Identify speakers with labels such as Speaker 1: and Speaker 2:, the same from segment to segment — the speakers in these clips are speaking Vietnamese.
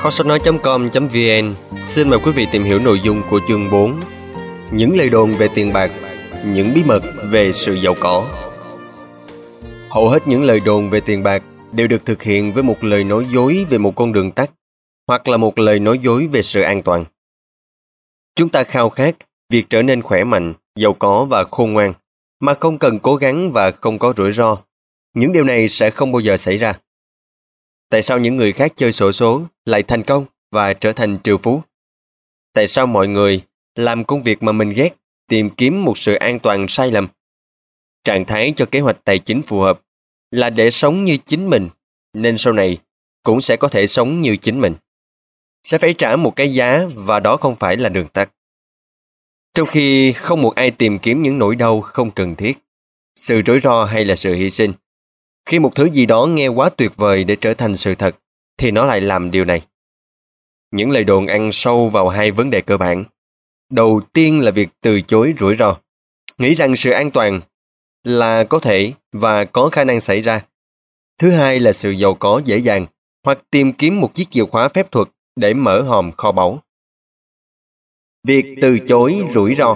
Speaker 1: Kho sách nói.com.vn xin mời quý vị tìm hiểu nội dung của chương 4. Những lời đồn về tiền bạc, những bí mật về sự giàu có. Hầu hết những lời đồn về tiền bạc đều được thực hiện với một lời nói dối về một con đường tắt, hoặc là một lời nói dối về sự an toàn. Chúng ta khao khát việc trở nên khỏe mạnh, giàu có và khôn ngoan, mà không cần cố gắng và không có rủi ro. Những điều này sẽ không bao giờ xảy ra. Tại sao những người khác chơi xổ số lại thành công và trở thành triệu phú? Tại sao mọi người làm công việc mà mình ghét, tìm kiếm một sự an toàn sai lầm? Trạng thái cho kế hoạch tài chính phù hợp là để sống như chính mình, nên sau này cũng sẽ có thể sống như chính mình. Sẽ phải trả một cái giá và đó không phải là đường tắt. Trong khi không một ai tìm kiếm những nỗi đau không cần thiết, sự rủi ro hay là sự hy sinh. Khi một thứ gì đó nghe quá tuyệt vời để trở thành sự thật, thì nó lại làm điều này. Những lời đồn ăn sâu vào hai vấn đề cơ bản. Đầu tiên là việc từ chối rủi ro. Nghĩ rằng sự an toàn là có thể và có khả năng xảy ra. Thứ hai là sự giàu có dễ dàng, hoặc tìm kiếm một chiếc chìa khóa phép thuật để mở hòm kho báu. Việc từ chối rủi ro.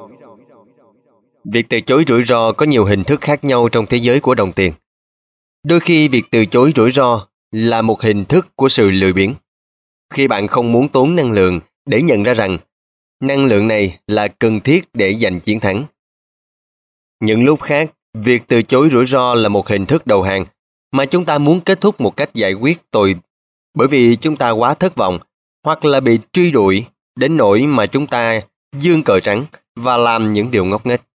Speaker 1: Việc từ chối rủi ro có nhiều hình thức khác nhau trong thế giới của đồng tiền. Đôi khi việc từ chối rủi ro là một hình thức của sự lười biếng. Khi bạn không muốn tốn năng lượng để nhận ra rằng năng lượng này là cần thiết để giành chiến thắng. Những lúc khác, việc từ chối rủi ro là một hình thức đầu hàng mà chúng ta muốn kết thúc một cách giải quyết bởi vì chúng ta quá thất vọng hoặc là bị truy đuổi đến nỗi mà chúng ta giương cờ trắng và làm những điều ngốc nghếch.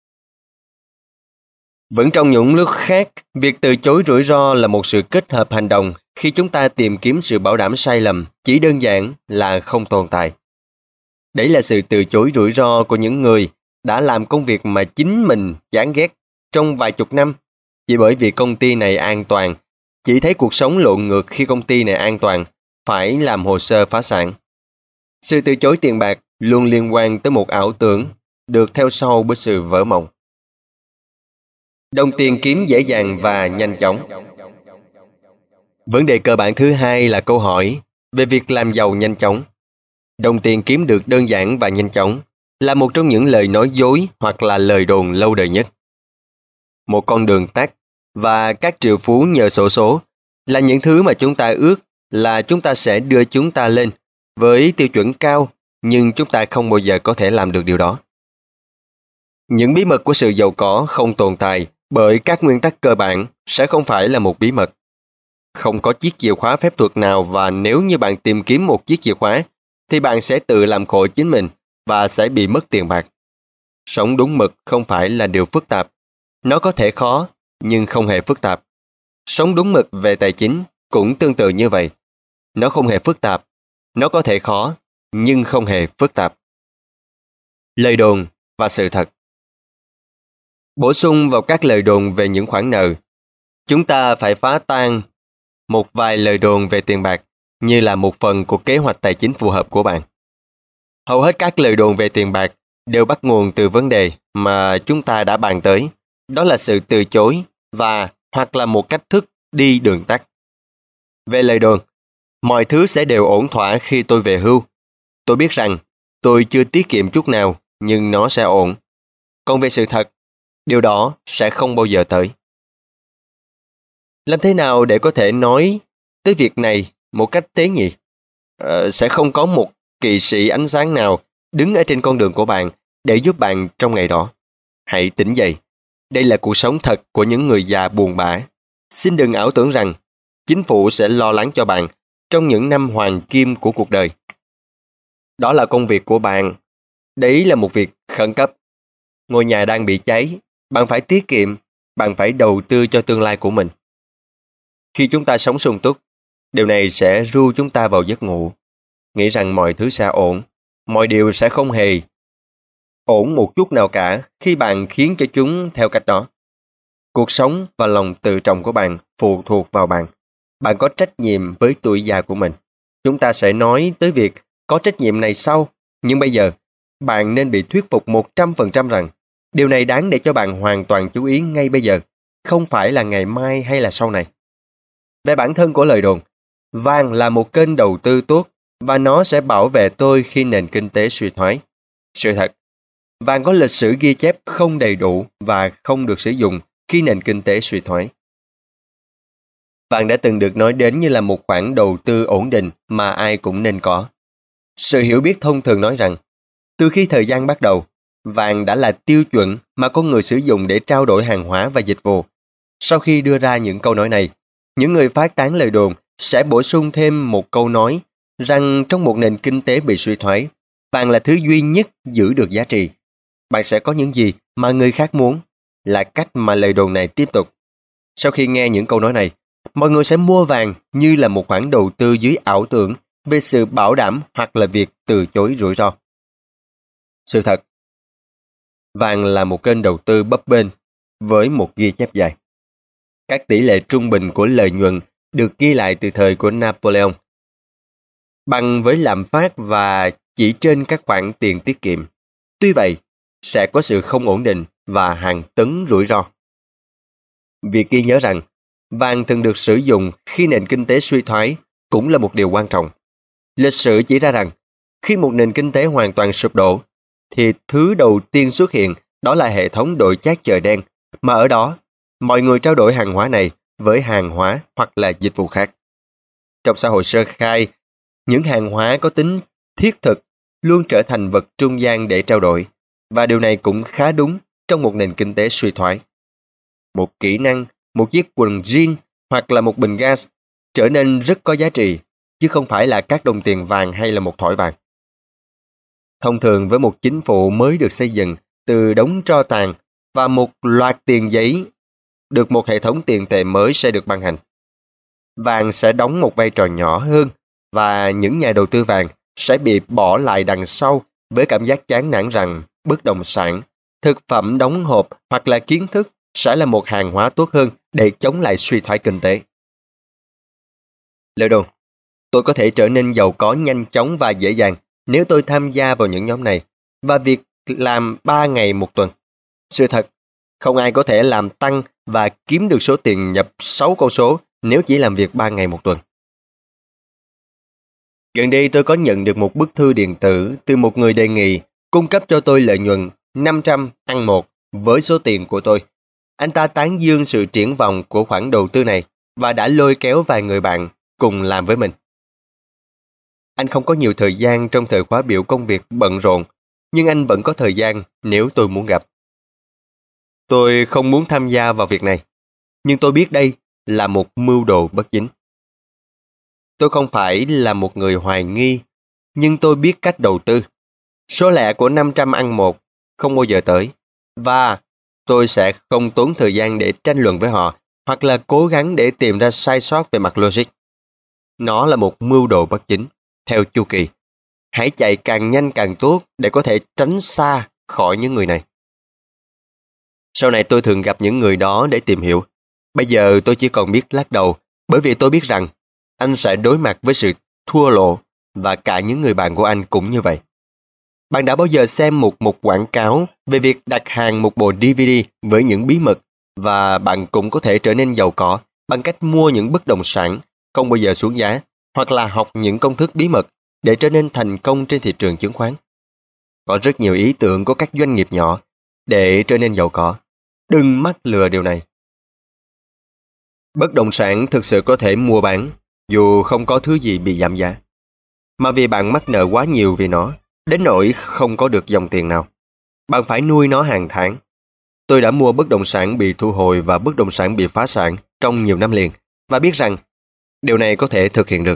Speaker 1: Vẫn trong những lúc khác, việc từ chối rủi ro là một sự kết hợp hành động khi chúng ta tìm kiếm sự bảo đảm sai lầm, chỉ đơn giản là không tồn tại. Đấy là sự từ chối rủi ro của những người đã làm công việc mà chính mình chán ghét trong vài chục năm, chỉ bởi vì công ty này an toàn, chỉ thấy cuộc sống lộn ngược khi công ty này an toàn, phải làm hồ sơ phá sản. Sự từ chối tiền bạc luôn liên quan tới một ảo tưởng, được theo sau bởi sự vỡ mộng. Đồng tiền kiếm dễ dàng và nhanh chóng. Vấn đề cơ bản thứ hai là câu hỏi về việc làm giàu nhanh chóng. Đồng tiền kiếm được đơn giản và nhanh chóng là một trong những lời nói dối hoặc là lời đồn lâu đời nhất. Một con đường tắt và các triệu phú nhờ xổ số là những thứ mà chúng ta ước là chúng ta sẽ đưa chúng ta lên với tiêu chuẩn cao, nhưng chúng ta không bao giờ có thể làm được điều đó. Những bí mật của sự giàu có không tồn tại bởi các nguyên tắc cơ bản sẽ không phải là một bí mật. Không có chiếc chìa khóa phép thuật nào, và nếu như bạn tìm kiếm một chiếc chìa khóa, thì bạn sẽ tự làm khổ chính mình và sẽ bị mất tiền bạc. Sống đúng mực không phải là điều phức tạp. Nó có thể khó, nhưng không hề phức tạp. Sống đúng mực về tài chính cũng tương tự như vậy. Nó không hề phức tạp. Nó có thể khó, nhưng không hề phức tạp. Lời đồn và sự thật. Bổ sung vào các lời đồn về những khoản nợ, chúng ta phải phá tan một vài lời đồn về tiền bạc như là một phần của kế hoạch tài chính phù hợp của bạn. Hầu hết các lời đồn về tiền bạc đều bắt nguồn từ vấn đề mà chúng ta đã bàn tới, đó là sự từ chối và hoặc là một cách thức đi đường tắt. Về lời đồn, mọi thứ sẽ đều ổn thỏa khi tôi về hưu. Tôi biết rằng tôi chưa tiết kiệm chút nào, nhưng nó sẽ ổn. Còn về sự thật, điều đó sẽ không bao giờ tới. Làm thế nào để có thể nói tới việc này một cách tế nhị? Sẽ không có một kỵ sĩ ánh sáng nào đứng ở trên con đường của bạn để giúp bạn trong ngày đó. Hãy tỉnh dậy. Đây là cuộc sống thật của những người già buồn bã. Xin đừng ảo tưởng rằng chính phủ sẽ lo lắng cho bạn trong những năm hoàng kim của cuộc đời. Đó là công việc của bạn. Đấy là một việc khẩn cấp. Ngôi nhà đang bị cháy. Bạn phải tiết kiệm. Bạn phải đầu tư cho tương lai của mình. Khi chúng ta sống sung túc, điều này sẽ ru chúng ta vào giấc ngủ, nghĩ rằng mọi thứ sẽ ổn, mọi điều sẽ không hề ổn một chút nào cả khi bạn khiến cho chúng theo cách đó. Cuộc sống và lòng tự trọng của bạn phụ thuộc vào bạn. Bạn có trách nhiệm với tuổi già của mình. Chúng ta sẽ nói tới việc có trách nhiệm này sau, nhưng bây giờ, bạn nên bị thuyết phục 100% rằng điều này đáng để cho bạn hoàn toàn chú ý ngay bây giờ, không phải là ngày mai hay là sau này. Về bản thân của lời đồn, vàng là một kênh đầu tư tốt và nó sẽ bảo vệ tôi khi nền kinh tế suy thoái. Sự thật, vàng có lịch sử ghi chép không đầy đủ và không được sử dụng khi nền kinh tế suy thoái. Vàng đã từng được nói đến như là một khoản đầu tư ổn định mà ai cũng nên có. Sự hiểu biết thông thường nói rằng, từ khi thời gian bắt đầu, vàng đã là tiêu chuẩn mà con người sử dụng để trao đổi hàng hóa và dịch vụ. Sau khi đưa ra những câu nói này, những người phát tán lời đồn sẽ bổ sung thêm một câu nói rằng trong một nền kinh tế bị suy thoái, vàng là thứ duy nhất giữ được giá trị. Bạn sẽ có những gì mà người khác muốn, là cách mà lời đồn này tiếp tục. Sau khi nghe những câu nói này, mọi người sẽ mua vàng như là một khoản đầu tư dưới ảo tưởng về sự bảo đảm hoặc là việc từ chối rủi ro. Sự thật, vàng là một kênh đầu tư bấp bênh với một ghi chép dài. Các tỷ lệ trung bình của lợi nhuận được ghi lại từ thời của Napoleon, bằng với lạm phát và chỉ trên các khoản tiền tiết kiệm. Tuy vậy, sẽ có sự không ổn định và hàng tấn rủi ro. Việc ghi nhớ rằng vàng thường được sử dụng khi nền kinh tế suy thoái cũng là một điều quan trọng. Lịch sử chỉ ra rằng khi một nền kinh tế hoàn toàn sụp đổ, thì thứ đầu tiên xuất hiện đó là hệ thống đổi chác chợ đen, mà ở đó mọi người trao đổi hàng hóa này với hàng hóa hoặc là dịch vụ khác. Trong xã hội sơ khai, những hàng hóa có tính thiết thực luôn trở thành vật trung gian để trao đổi, và điều này cũng khá đúng trong một nền kinh tế suy thoái. Một kỹ năng, một chiếc quần jean hoặc là một bình gas trở nên rất có giá trị, chứ không phải là các đồng tiền vàng hay là một thỏi vàng. Thông thường với một chính phủ mới được xây dựng từ đống tro tàn và một loạt tiền giấy, được một hệ thống tiền tệ mới sẽ được ban hành. Vàng sẽ đóng một vai trò nhỏ hơn, và những nhà đầu tư vàng sẽ bị bỏ lại đằng sau với cảm giác chán nản rằng bất động sản, thực phẩm đóng hộp hoặc là kiến thức sẽ là một hàng hóa tốt hơn để chống lại suy thoái kinh tế. Lời đồn, tôi có thể trở nên giàu có nhanh chóng và dễ dàng nếu tôi tham gia vào những nhóm này, và việc làm 3 ngày một tuần. Sự thật, không ai có thể làm tăng và kiếm được số tiền nhập 6 con số nếu chỉ làm việc 3 ngày một tuần. Gần đây tôi có nhận được một bức thư điện tử từ một người đề nghị cung cấp cho tôi lợi nhuận 500 ăn 1 với số tiền của tôi. Anh ta tán dương sự triển vọng của khoản đầu tư này và đã lôi kéo vài người bạn cùng làm với mình. Anh không có nhiều thời gian trong thời khóa biểu công việc bận rộn, nhưng anh vẫn có thời gian nếu tôi muốn gặp. Tôi không muốn tham gia vào việc này, nhưng tôi biết đây là một mưu đồ bất chính. Tôi không phải là một người hoài nghi, nhưng tôi biết cách đầu tư. Số lẻ của 500 ăn 1 không bao giờ tới, và tôi sẽ không tốn thời gian để tranh luận với họ hoặc là cố gắng để tìm ra sai sót về mặt logic. Nó là một mưu đồ bất chính, theo chu kỳ. Hãy chạy càng nhanh càng tốt để có thể tránh xa khỏi những người này. Sau này tôi thường gặp những người đó để tìm hiểu. Bây giờ tôi chỉ còn biết lắc đầu, bởi vì tôi biết rằng anh sẽ đối mặt với sự thua lỗ, và cả những người bạn của anh cũng như vậy. Bạn đã bao giờ xem một quảng cáo về việc đặt hàng một bộ DVD với những bí mật, và bạn cũng có thể trở nên giàu có bằng cách mua những bất động sản không bao giờ xuống giá, hoặc là học những công thức bí mật để trở nên thành công trên thị trường chứng khoán. Có rất nhiều ý tưởng của các doanh nghiệp nhỏ để trở nên giàu có. Đừng mắc lừa điều này. Bất động sản thực sự có thể mua bán dù không có thứ gì bị giảm giá, mà vì bạn mắc nợ quá nhiều vì nó, đến nỗi không có được dòng tiền nào. Bạn phải nuôi nó hàng tháng. Tôi đã mua bất động sản bị thu hồi và bất động sản bị phá sản trong nhiều năm liền, và biết rằng điều này có thể thực hiện được.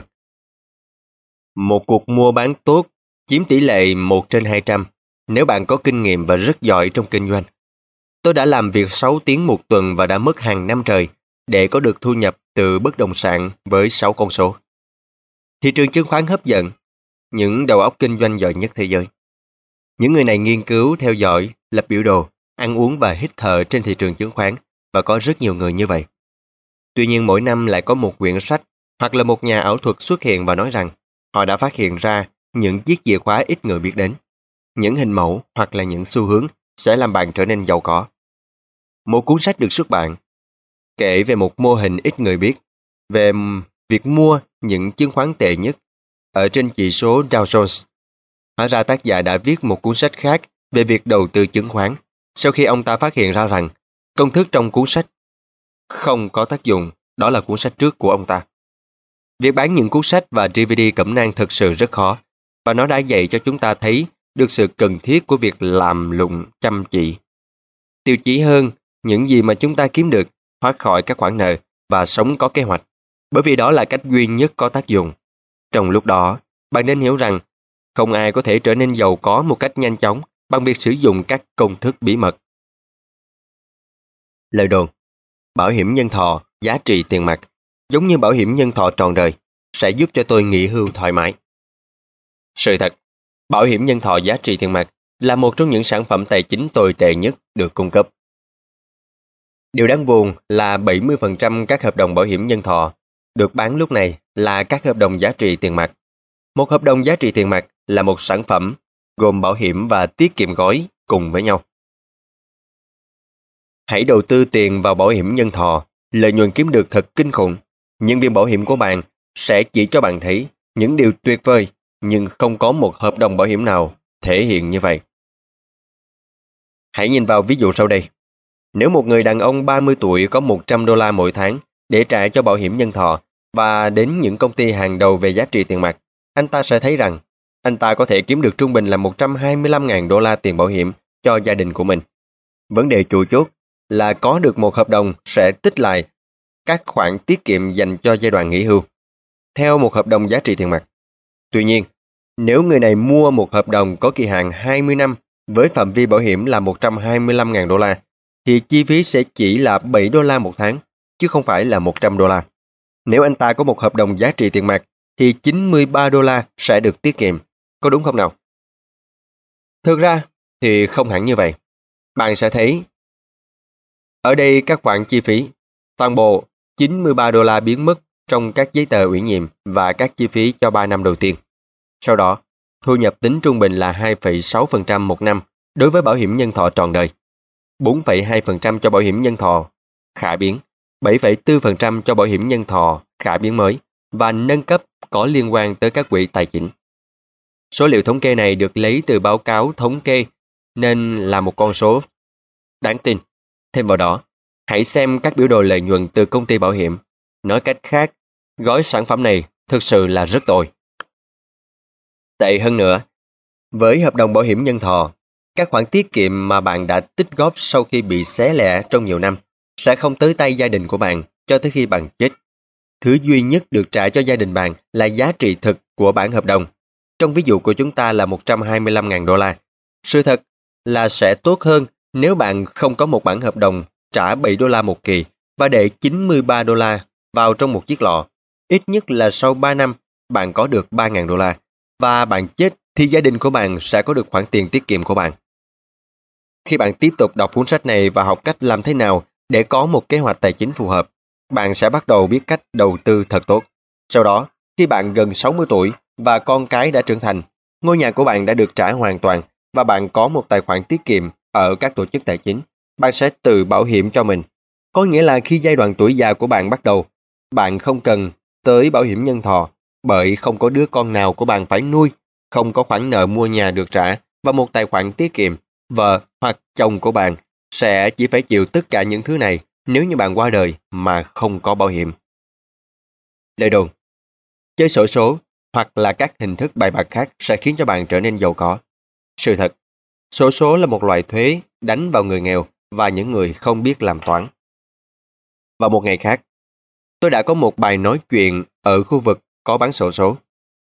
Speaker 1: Một cuộc mua bán tốt chiếm tỷ lệ 1/200 nếu bạn có kinh nghiệm và rất giỏi trong kinh doanh. Tôi đã làm việc 6 tiếng một tuần và đã mất hàng năm trời để có được thu nhập từ bất động sản với 6 con số. Thị trường chứng khoán hấp dẫn những đầu óc kinh doanh giỏi nhất thế giới. Những người này nghiên cứu, theo dõi, lập biểu đồ, ăn uống và hít thở trên thị trường chứng khoán, và có rất nhiều người như vậy. Tuy nhiên mỗi năm lại có một quyển sách hoặc là một nhà ảo thuật xuất hiện và nói rằng họ đã phát hiện ra những chiếc chìa khóa ít người biết đến. Những hình mẫu hoặc là những xu hướng sẽ làm bạn trở nên giàu có. Một cuốn sách được xuất bản kể về một mô hình ít người biết về việc mua những chứng khoán tệ nhất ở trên chỉ số Dow Jones. Hóa ra tác giả đã viết một cuốn sách khác về việc đầu tư chứng khoán, sau khi ông ta phát hiện ra rằng công thức trong cuốn sách không có tác dụng, đó là cuốn sách trước của ông ta. Việc bán những cuốn sách và DVD cẩm nang thực sự rất khó, và nó đã dạy cho chúng ta thấy được sự cần thiết của việc làm lụng chăm chỉ. Tiêu chí hơn những gì mà chúng ta kiếm được, thoát khỏi các khoản nợ và sống có kế hoạch, bởi vì đó là cách duy nhất có tác dụng. Trong lúc đó, bạn nên hiểu rằng không ai có thể trở nên giàu có một cách nhanh chóng bằng việc sử dụng các công thức bí mật. Lời đồn: bảo hiểm nhân thọ, giá trị tiền mặt, giống như bảo hiểm nhân thọ trọn đời, sẽ giúp cho tôi nghỉ hưu thoải mái. Sự thật, bảo hiểm nhân thọ giá trị tiền mặt là một trong những sản phẩm tài chính tồi tệ nhất được cung cấp. Điều đáng buồn là 70% các hợp đồng bảo hiểm nhân thọ được bán lúc này là các hợp đồng giá trị tiền mặt. Một hợp đồng giá trị tiền mặt là một sản phẩm gồm bảo hiểm và tiết kiệm gói cùng với nhau. Hãy đầu tư tiền vào bảo hiểm nhân thọ, lợi nhuận kiếm được thật kinh khủng. Nhân viên bảo hiểm của bạn sẽ chỉ cho bạn thấy những điều tuyệt vời, nhưng không có một hợp đồng bảo hiểm nào thể hiện như vậy. Hãy nhìn vào ví dụ sau đây. Nếu một người đàn ông 30 tuổi có $100 mỗi tháng để trả cho bảo hiểm nhân thọ và đến những công ty hàng đầu về giá trị tiền mặt, anh ta sẽ thấy rằng anh ta có thể kiếm được trung bình là $125.000 tiền bảo hiểm cho gia đình của mình. Vấn đề chủ chốt là có được một hợp đồng sẽ tích lại các khoản tiết kiệm dành cho giai đoạn nghỉ hưu, theo một hợp đồng giá trị tiền mặt. Tuy nhiên, nếu người này mua một hợp đồng có kỳ hạn 20 năm với phạm vi bảo hiểm là $125.000, thì chi phí sẽ chỉ là $7 một tháng, chứ không phải là $100. Nếu anh ta có một hợp đồng giá trị tiền mặt, thì $93 sẽ được tiết kiệm. Có đúng không nào? Thực ra thì không hẳn như vậy. Bạn sẽ thấy ở đây các khoản chi phí, toàn bộ $93 biến mất trong các giấy tờ ủy nhiệm và các chi phí cho 3 năm đầu tiên. Sau đó, thu nhập tính trung bình là 2,6% một năm đối với bảo hiểm nhân thọ trọn đời, 4,2% cho bảo hiểm nhân thọ khả biến, 7,4% cho bảo hiểm nhân thọ khả biến mới và nâng cấp có liên quan tới các quỹ tài chính. Số liệu thống kê này được lấy từ báo cáo thống kê nên là một con số đáng tin. Thêm vào đó, hãy xem các biểu đồ lợi nhuận từ công ty bảo hiểm. Nói cách khác, gói sản phẩm này thực sự là rất tồi. Tệ hơn nữa, với hợp đồng bảo hiểm nhân thọ, các khoản tiết kiệm mà bạn đã tích góp sau khi bị xé lẻ trong nhiều năm sẽ không tới tay gia đình của bạn cho tới khi bạn chết. Thứ duy nhất được trả cho gia đình bạn là giá trị thực của bản hợp đồng. Trong ví dụ của chúng ta là $125.000. Sự thật là sẽ tốt hơn nếu bạn không có một bản hợp đồng trả $7 một kỳ và để $93 vào trong một chiếc lọ. Ít nhất là sau 3 năm, bạn có được $3.000 và bạn chết thì gia đình của bạn sẽ có được khoản tiền tiết kiệm của bạn. Khi bạn tiếp tục đọc cuốn sách này và học cách làm thế nào để có một kế hoạch tài chính phù hợp, bạn sẽ bắt đầu biết cách đầu tư thật tốt. Sau đó, khi bạn gần 60 tuổi và con cái đã trưởng thành, ngôi nhà của bạn đã được trả hoàn toàn và bạn có một tài khoản tiết kiệm ở các tổ chức tài chính, bạn sẽ tự bảo hiểm cho mình. Có nghĩa là khi giai đoạn tuổi già của bạn bắt đầu, bạn không cần tới bảo hiểm nhân thọ bởi không có đứa con nào của bạn phải nuôi, không có khoản nợ mua nhà được trả và một tài khoản tiết kiệm. Vợ hoặc chồng của bạn sẽ chỉ phải chịu tất cả những thứ này nếu như bạn qua đời mà không có bảo hiểm. Lời đồn: chơi xổ số hoặc là các hình thức bài bạc khác sẽ khiến cho bạn trở nên giàu có. Sự thật, xổ số là một loại thuế đánh vào người nghèo và những người không biết làm toán. Vào một ngày khác, tôi đã có một bài nói chuyện ở khu vực có bán xổ số.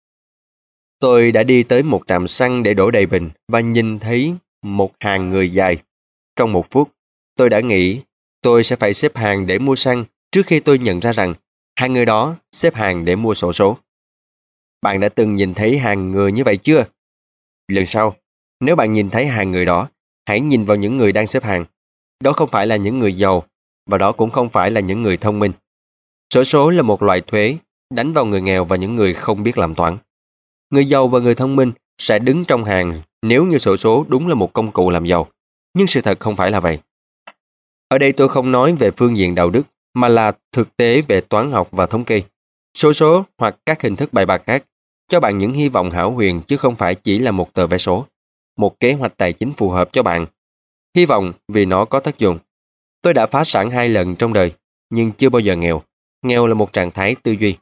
Speaker 1: Tôi đã đi tới một trạm xăng để đổ đầy bình và nhìn thấy một hàng người dài. Trong 1 phút, tôi đã nghĩ tôi sẽ phải xếp hàng để mua xăng trước khi tôi nhận ra rằng hai người đó xếp hàng để mua xổ số. Bạn đã từng nhìn thấy hàng người như vậy chưa? Lần sau, nếu bạn nhìn thấy hàng người đó, hãy nhìn vào những người đang xếp hàng. Đó không phải là những người giàu và đó cũng không phải là những người thông minh. Xổ số là một loại thuế đánh vào người nghèo và những người không biết làm toán. Người giàu và người thông minh sẽ đứng trong hàng nếu như xổ số đúng là một công cụ làm giàu. Nhưng sự thật không phải là vậy. Ở đây tôi không nói về phương diện đạo đức, mà là thực tế về toán học và thống kê. Xổ số hoặc các hình thức bài bạc khác cho bạn những hy vọng hão huyền chứ không phải chỉ là một tờ vé số, một kế hoạch tài chính phù hợp cho bạn. Hy vọng vì nó có tác dụng. Tôi đã phá sản 2 lần trong đời, nhưng chưa bao giờ nghèo. Nghèo là một trạng thái tư duy.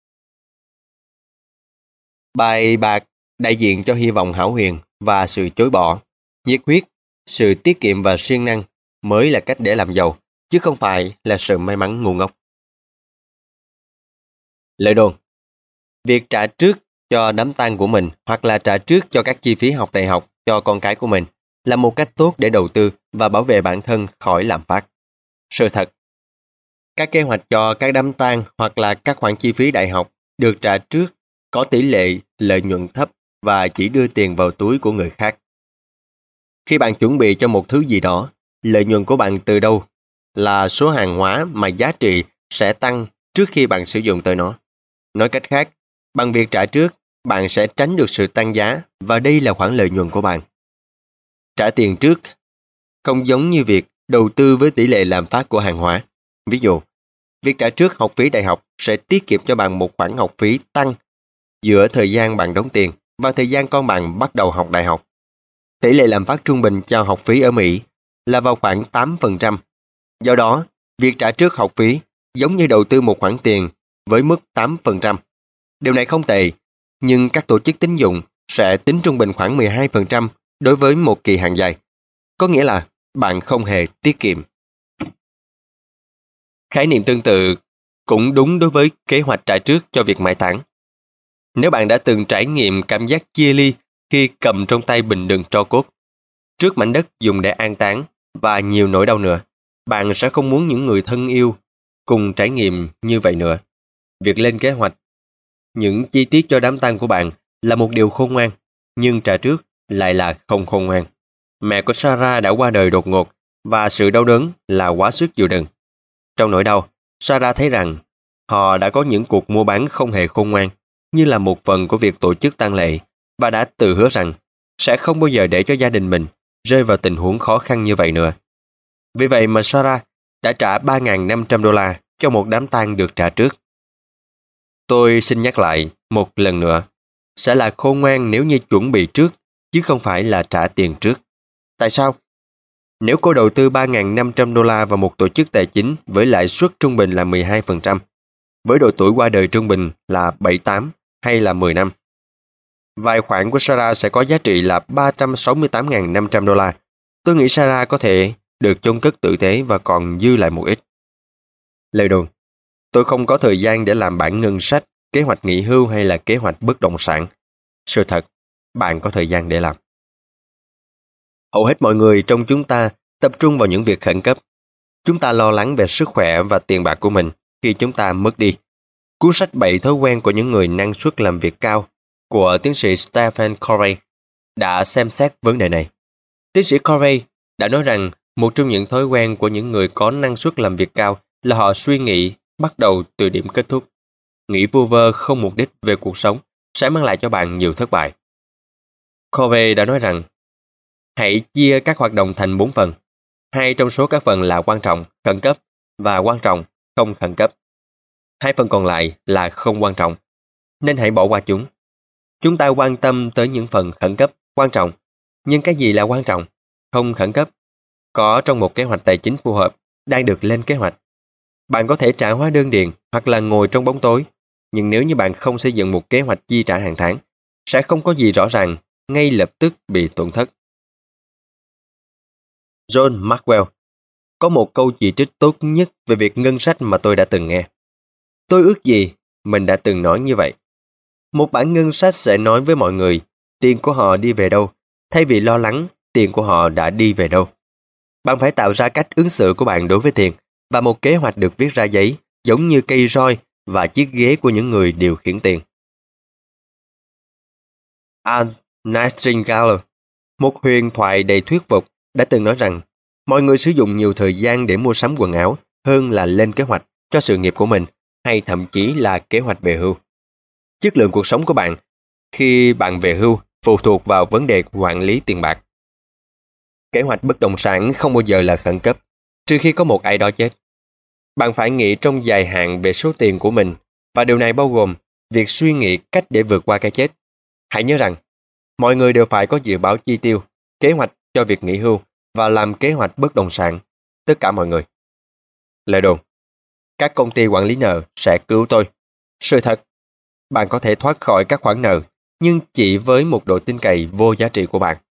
Speaker 1: Bài bạc đại diện cho hy vọng hão huyền và sự chối bỏ. Nhiệt huyết, sự tiết kiệm và siêng năng mới là cách để làm giàu, chứ không phải là sự may mắn ngu ngốc. Lời đồn: việc trả trước cho đám tang của mình hoặc là trả trước cho các chi phí học đại học cho con cái của mình là một cách tốt để đầu tư và bảo vệ bản thân khỏi lạm phát. Sự thật: các kế hoạch cho các đám tang hoặc là các khoản chi phí đại học được trả trước có tỷ lệ lợi nhuận thấp và chỉ đưa tiền vào túi của người khác. Khi bạn chuẩn bị cho một thứ gì đó, lợi nhuận của bạn từ đâu là số hàng hóa mà giá trị sẽ tăng trước khi bạn sử dụng tới nó. Nói cách khác, bằng việc trả trước, bạn sẽ tránh được sự tăng giá và đây là khoản lợi nhuận của bạn. Trả tiền trước không giống như việc đầu tư với tỷ lệ lạm phát của hàng hóa. Ví dụ, việc trả trước học phí đại học sẽ tiết kiệm cho bạn một khoản học phí tăng giữa thời gian bạn đóng tiền và thời gian con bạn bắt đầu học đại học. Tỷ lệ lạm phát trung bình cho học phí ở Mỹ là vào khoảng 8%. Do đó, việc trả trước học phí giống như đầu tư một khoản tiền với mức 8%. Điều này không tệ, nhưng các tổ chức tín dụng sẽ tính trung bình khoảng 12% đối với một kỳ hạn dài. Có nghĩa là bạn không hề tiết kiệm. Khái niệm tương tự cũng đúng đối với kế hoạch trả trước cho việc mai táng. Nếu bạn đã từng trải nghiệm cảm giác chia ly khi cầm trong tay bình đựng tro cốt, trước mảnh đất dùng để an táng và nhiều nỗi đau nữa, bạn sẽ không muốn những người thân yêu cùng trải nghiệm như vậy nữa. Việc lên kế hoạch những chi tiết cho đám tang của bạn là một điều khôn ngoan, nhưng trả trước lại là không khôn ngoan. Mẹ của Sarah đã qua đời đột ngột và sự đau đớn là quá sức chịu đựng. Trong nỗi đau, Sarah thấy rằng họ đã có những cuộc mua bán không hề khôn ngoan như là một phần của việc tổ chức tang lễ và đã tự hứa rằng sẽ không bao giờ để cho gia đình mình rơi vào tình huống khó khăn như vậy nữa. Vì vậy mà Sarah đã trả $3.500 cho một đám tang được trả trước. Tôi xin nhắc lại một lần nữa, sẽ là khôn ngoan nếu như chuẩn bị trước, chứ không phải là trả tiền trước. Tại sao? Nếu cô đầu tư $3.500 vào một tổ chức tài chính với lãi suất trung bình là 12%, với độ tuổi qua đời trung bình là 78 hay là 10 năm, vài khoản của Sarah sẽ có giá trị là $368.500. Tôi nghĩ Sarah có thể được chôn cất tử tế và còn dư lại một ít. Lời đồn: tôi không có thời gian để làm bản ngân sách, kế hoạch nghỉ hưu hay là kế hoạch bất động sản. Sự thật, bạn có thời gian để làm. Hầu hết mọi người trong chúng ta tập trung vào những việc khẩn cấp. Chúng ta lo lắng về sức khỏe và tiền bạc của mình khi chúng ta mất đi. Cuốn sách 7 thói quen của những người năng suất làm việc cao của tiến sĩ Stephen Covey đã xem xét vấn đề này. Tiến sĩ Covey đã nói rằng một trong những thói quen của những người có năng suất làm việc cao là họ suy nghĩ bắt đầu từ điểm kết thúc. Nghĩ vu vơ không mục đích về cuộc sống sẽ mang lại cho bạn nhiều thất bại. Covey đã nói rằng hãy chia các hoạt động thành 4 phần. 2 trong số các phần là quan trọng, khẩn cấp và quan trọng, không khẩn cấp. 2 phần còn lại là không quan trọng, nên hãy bỏ qua chúng. Chúng ta quan tâm tới những phần khẩn cấp, quan trọng. Nhưng cái gì là quan trọng, không khẩn cấp? Có trong một kế hoạch tài chính phù hợp, đang được lên kế hoạch. Bạn có thể trả hóa đơn điện hoặc là ngồi trong bóng tối, nhưng nếu như bạn không xây dựng một kế hoạch chi trả hàng tháng, sẽ không có gì rõ ràng, ngay lập tức bị tổn thất. John Maxwell có một câu chỉ trích tốt nhất về việc ngân sách mà tôi đã từng nghe. Tôi ước gì mình đã từng nói như vậy. Một bản ngân sách sẽ nói với mọi người tiền của họ đi về đâu, thay vì lo lắng tiền của họ đã đi về đâu. Bạn phải tạo ra cách ứng xử của bạn đối với tiền và một kế hoạch được viết ra giấy giống như cây roi và chiếc ghế của những người điều khiển tiền. Anne Nightingale, một huyền thoại đầy thuyết phục, đã từng nói rằng mọi người sử dụng nhiều thời gian để mua sắm quần áo hơn là lên kế hoạch cho sự nghiệp của mình hay thậm chí là kế hoạch về hưu. Chất lượng cuộc sống của bạn khi bạn về hưu phụ thuộc vào vấn đề quản lý tiền bạc. Kế hoạch bất động sản không bao giờ là khẩn cấp, trừ khi có một ai đó chết. Bạn phải nghĩ trong dài hạn về số tiền của mình, và điều này bao gồm việc suy nghĩ cách để vượt qua cái chết. Hãy nhớ rằng, mọi người đều phải có dự báo chi tiêu, kế hoạch cho việc nghỉ hưu và làm kế hoạch bất động sản. Tất cả mọi người. Lời đồn, các công ty quản lý nợ sẽ cứu tôi. Sự thật, bạn có thể thoát khỏi các khoản nợ, nhưng chỉ với một độ tin cậy vô giá trị của bạn.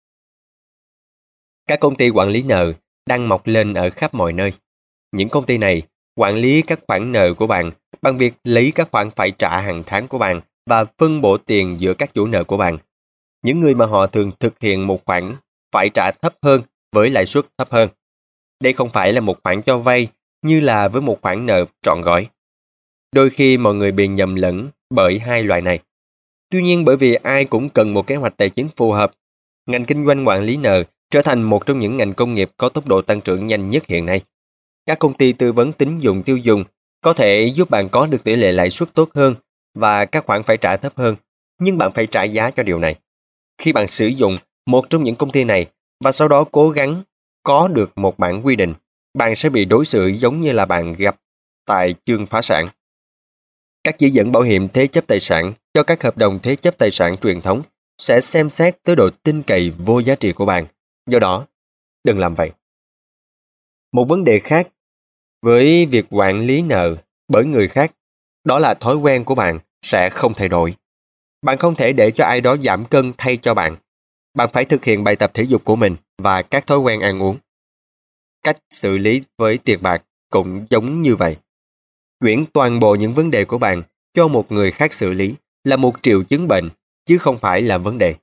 Speaker 1: Các công ty quản lý nợ đang mọc lên ở khắp mọi nơi. Những công ty này quản lý các khoản nợ của bạn bằng việc lấy các khoản phải trả hàng tháng của bạn và phân bổ tiền giữa các chủ nợ của bạn. Những người mà họ thường thực hiện một khoản phải trả thấp hơn với lãi suất thấp hơn. Đây không phải là một khoản cho vay như là với một khoản nợ trọn gói. Đôi khi mọi người bị nhầm lẫn bởi hai loại này. Tuy nhiên, bởi vì ai cũng cần một kế hoạch tài chính phù hợp, ngành kinh doanh quản lý nợ trở thành một trong những ngành công nghiệp có tốc độ tăng trưởng nhanh nhất hiện nay. Các công ty tư vấn tín dụng tiêu dùng có thể giúp bạn có được tỷ lệ lãi suất tốt hơn và các khoản phải trả thấp hơn, nhưng bạn phải trả giá cho điều này. Khi bạn sử dụng một trong những công ty này và sau đó cố gắng có được một bản quy định, bạn sẽ bị đối xử giống như là bạn gặp tại chương phá sản. Các chỉ dẫn bảo hiểm thế chấp tài sản cho các hợp đồng thế chấp tài sản truyền thống sẽ xem xét tới độ tin cậy vô giá trị của bạn. Do đó, đừng làm vậy. Một vấn đề khác với việc quản lý nợ bởi người khác, đó là thói quen của bạn sẽ không thay đổi. Bạn không thể để cho ai đó giảm cân thay cho bạn. Bạn phải thực hiện bài tập thể dục của mình và các thói quen ăn uống. Cách xử lý với tiền bạc cũng giống như vậy. Chuyển toàn bộ những vấn đề của bạn cho một người khác xử lý là một triệu chứng bệnh, chứ không phải là vấn đề.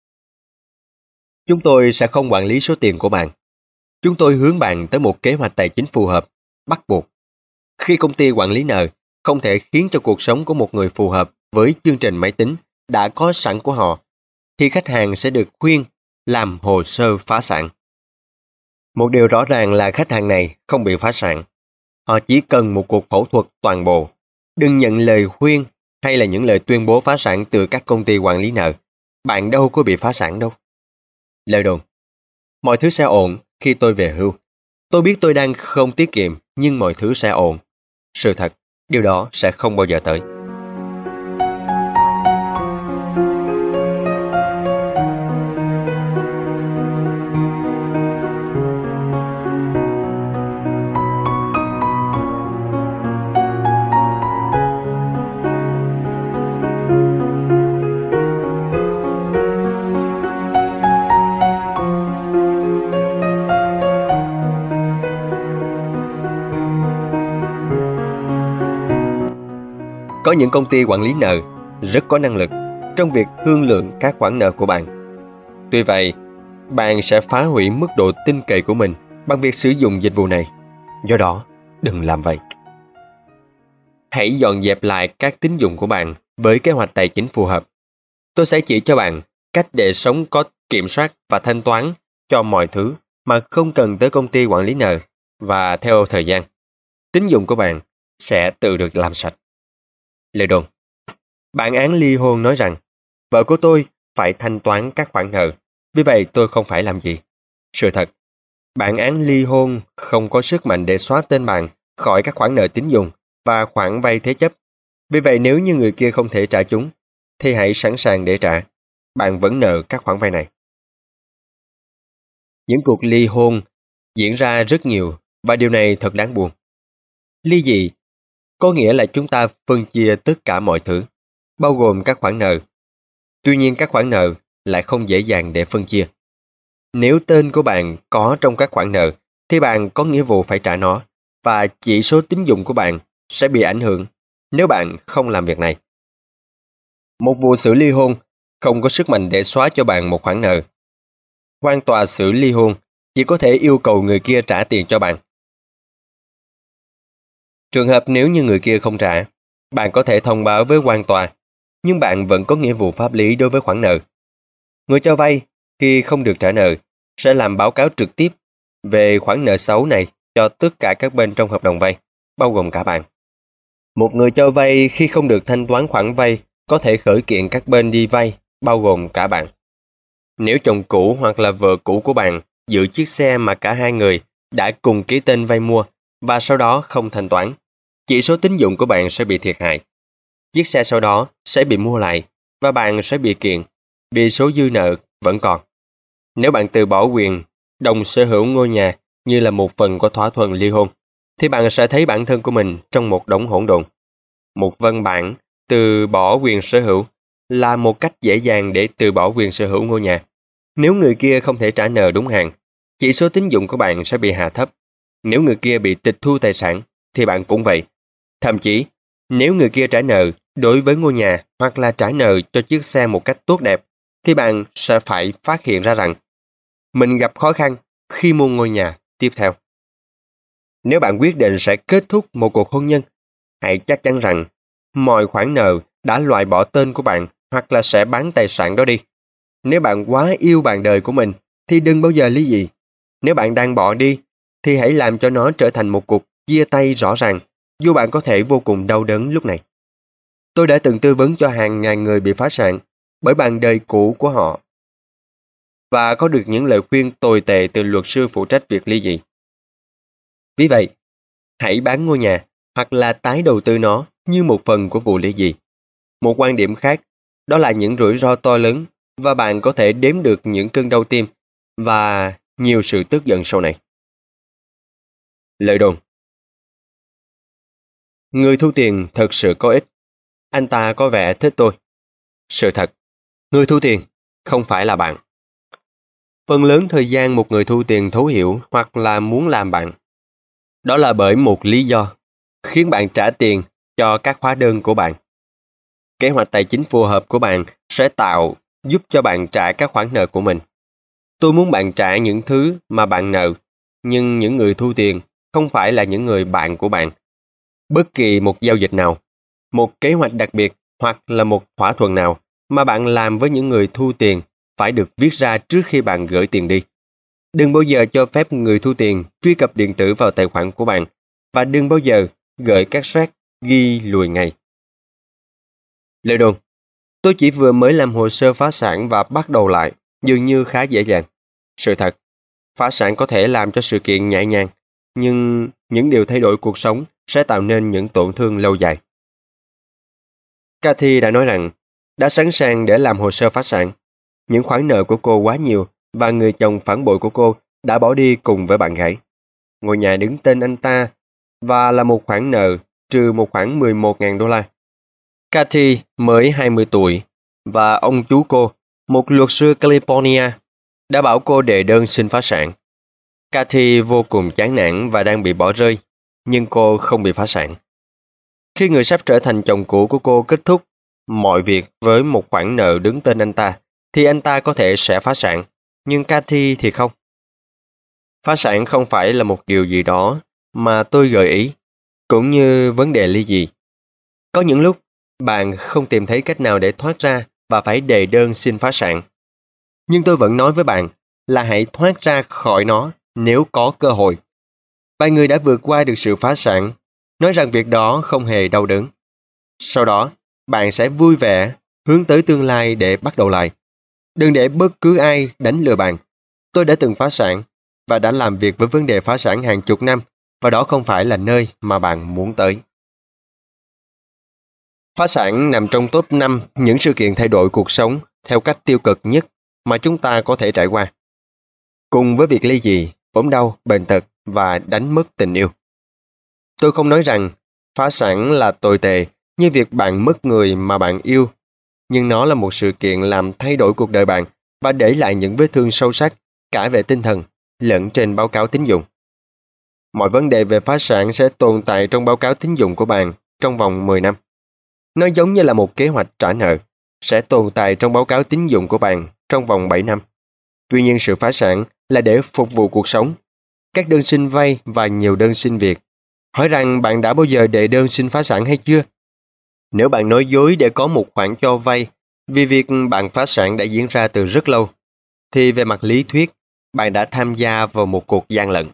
Speaker 1: Chúng tôi sẽ không quản lý số tiền của bạn. Chúng tôi hướng bạn tới một kế hoạch tài chính phù hợp, bắt buộc. Khi công ty quản lý nợ không thể khiến cho cuộc sống của một người phù hợp với chương trình máy tính đã có sẵn của họ, thì khách hàng sẽ được khuyên làm hồ sơ phá sản. Một điều rõ ràng là khách hàng này không bị phá sản. Họ chỉ cần một cuộc phẫu thuật toàn bộ. Đừng nhận lời khuyên hay là những lời tuyên bố phá sản từ các công ty quản lý nợ. Bạn đâu có bị phá sản đâu. Lời đồn, mọi thứ sẽ ổn khi tôi về hưu. Tôi biết tôi đang không tiết kiệm, nhưng mọi thứ sẽ ổn. Sự thật, điều đó sẽ không bao giờ tới. Có những công ty quản lý nợ rất có năng lực trong việc thương lượng các khoản nợ của bạn. Tuy vậy, bạn sẽ phá hủy mức độ tin cậy của mình bằng việc sử dụng dịch vụ này. Do đó, đừng làm vậy. Hãy dọn dẹp lại các tín dụng của bạn với kế hoạch tài chính phù hợp. Tôi sẽ chỉ cho bạn cách để sống có kiểm soát và thanh toán cho mọi thứ mà không cần tới công ty quản lý nợ, và theo thời gian, tín dụng của bạn sẽ tự được làm sạch. Lời đồn, bản án ly hôn nói rằng vợ của tôi phải thanh toán các khoản nợ, vì vậy tôi không phải làm gì. Sự thật, bản án ly hôn không có sức mạnh để xóa tên bạn khỏi các khoản nợ tín dụng và khoản vay thế chấp. Vì vậy nếu như người kia không thể trả chúng, thì hãy sẵn sàng để trả. Bạn vẫn nợ các khoản vay này. Những cuộc ly hôn diễn ra rất nhiều và điều này thật đáng buồn. Ly dị có nghĩa là chúng ta phân chia tất cả mọi thứ, bao gồm các khoản nợ. Tuy nhiên các khoản nợ lại không dễ dàng để phân chia. Nếu tên của bạn có trong các khoản nợ, thì bạn có nghĩa vụ phải trả nó, và chỉ số tín dụng của bạn sẽ bị ảnh hưởng nếu bạn không làm việc này. Một vụ xử ly hôn không có sức mạnh để xóa cho bạn một khoản nợ. Quan tòa xử ly hôn chỉ có thể yêu cầu người kia trả tiền cho bạn. Trường hợp nếu như người kia không trả, bạn có thể thông báo với quan tòa, nhưng bạn vẫn có nghĩa vụ pháp lý đối với khoản nợ. Người cho vay khi không được trả nợ sẽ làm báo cáo trực tiếp về khoản nợ xấu này cho tất cả các bên trong hợp đồng vay, bao gồm cả bạn. Một người cho vay khi không được thanh toán khoản vay có thể khởi kiện các bên đi vay, bao gồm cả bạn. Nếu chồng cũ hoặc là vợ cũ của bạn giữ chiếc xe mà cả hai người đã cùng ký tên vay mua và sau đó không thanh toán, chỉ số tín dụng của bạn sẽ bị thiệt hại. chiếc xe sau đó sẽ bị mua lại và bạn sẽ bị kiện vì số dư nợ vẫn còn. Nếu bạn từ bỏ quyền đồng sở hữu ngôi nhà như là một phần của thỏa thuận ly hôn, thì bạn sẽ thấy bản thân của mình trong một đống hỗn độn. Một văn bản từ bỏ quyền sở hữu là một cách dễ dàng để từ bỏ quyền sở hữu ngôi nhà. Nếu người kia không thể trả nợ đúng hạn, chỉ số tín dụng của bạn sẽ bị hạ thấp. Nếu người kia bị tịch thu tài sản, thì bạn cũng vậy. Thậm chí, nếu người kia trả nợ đối với ngôi nhà hoặc là trả nợ cho chiếc xe một cách tốt đẹp, thì bạn sẽ phải phát hiện ra rằng mình gặp khó khăn khi mua ngôi nhà tiếp theo. Nếu bạn quyết định sẽ kết thúc một cuộc hôn nhân, hãy chắc chắn rằng mọi khoản nợ đã loại bỏ tên của bạn hoặc là sẽ bán tài sản đó đi. Nếu bạn quá yêu bạn đời của mình, thì đừng bao giờ ly dị. Nếu bạn đang bỏ đi, thì hãy làm cho nó trở thành một cuộc chia tay rõ ràng, dù bạn có thể vô cùng đau đớn lúc này. Tôi đã từng tư vấn cho hàng ngàn người bị phá sản bởi bạn đời cũ của họ và có được những lời khuyên tồi tệ từ luật sư phụ trách việc ly dị. Vì vậy, hãy bán ngôi nhà hoặc là tái đầu tư nó như một phần của vụ ly dị. Một quan điểm khác, đó là những rủi ro to lớn và bạn có thể đếm được những cơn đau tim và nhiều sự tức giận sau này. Lời đồn: người thu tiền thật sự có ích. Anh ta có vẻ thích tôi. Sự thật, người thu tiền không phải là bạn. Phần lớn thời gian một người thu tiền thấu hiểu hoặc là muốn làm bạn. Đó là bởi một lý do khiến bạn trả tiền cho các hóa đơn của bạn. Kế hoạch tài chính phù hợp của bạn sẽ giúp cho bạn trả các khoản nợ của mình. Tôi muốn bạn trả những thứ mà bạn nợ, nhưng những người thu tiền không phải là những người bạn của bạn. Bất kỳ một giao dịch nào, một kế hoạch đặc biệt hoặc là một thỏa thuận nào mà bạn làm với những người thu tiền phải được viết ra trước khi bạn gửi tiền đi. Đừng bao giờ cho phép người thu tiền truy cập điện tử vào tài khoản của bạn và đừng bao giờ gửi các séc ghi lùi ngay. Lời đồn: tôi chỉ vừa mới làm hồ sơ phá sản và bắt đầu lại, dường như khá dễ dàng. Sự thật, phá sản có thể làm cho sự kiện nhẹ nhàng, nhưng những điều thay đổi cuộc sống sẽ tạo nên những tổn thương lâu dài. Cathy đã nói rằng đã sẵn sàng để làm hồ sơ phá sản. Những khoản nợ của cô quá nhiều và người chồng phản bội của cô đã bỏ đi cùng với bạn gái. Ngôi nhà đứng tên anh ta và là một khoản nợ trừ một khoản $11.000. Cathy mới 20 tuổi và ông chú cô, một luật sư California, đã bảo cô đệ đơn xin phá sản. Cathy vô cùng chán nản và đang bị bỏ rơi, nhưng cô không bị phá sản. Khi người sắp trở thành chồng cũ của cô kết thúc mọi việc với một khoản nợ đứng tên anh ta, thì anh ta có thể sẽ phá sản, nhưng Cathy thì không. Phá sản không phải là một điều gì đó mà tôi gợi ý, cũng như vấn đề ly dị. Có những lúc, bạn không tìm thấy cách nào để thoát ra và phải đệ đơn xin phá sản. Nhưng tôi vẫn nói với bạn là hãy thoát ra khỏi nó nếu có cơ hội. Vài người đã vượt qua được sự phá sản, nói rằng việc đó không hề đau đớn. Sau đó, bạn sẽ vui vẻ hướng tới tương lai để bắt đầu lại. Đừng để bất cứ ai đánh lừa bạn. Tôi đã từng phá sản và đã làm việc với vấn đề phá sản hàng chục năm, và đó không phải là nơi mà bạn muốn tới. Phá sản nằm trong top 5 những sự kiện thay đổi cuộc sống theo cách tiêu cực nhất mà chúng ta có thể trải qua. Cùng với việc ly dị, ốm đau, bệnh tật và đánh mất tình yêu. Tôi không nói rằng phá sản là tồi tệ như việc bạn mất người mà bạn yêu, nhưng nó là một sự kiện làm thay đổi cuộc đời bạn và để lại những vết thương sâu sắc cả về tinh thần lẫn trên báo cáo tín dụng. Mọi vấn đề về phá sản sẽ tồn tại trong báo cáo tín dụng của bạn trong vòng 10 năm. Nó giống như là một kế hoạch trả nợ, sẽ tồn tại trong báo cáo tín dụng của bạn trong vòng 7 năm. Tuy nhiên sự phá sản là để phục vụ cuộc sống, các đơn xin vay và nhiều đơn xin việc. Hỏi rằng bạn đã bao giờ đệ đơn xin phá sản hay chưa? Nếu bạn nói dối để có một khoản cho vay vì việc bạn phá sản đã diễn ra từ rất lâu, thì về mặt lý thuyết, bạn đã tham gia vào một cuộc gian lận.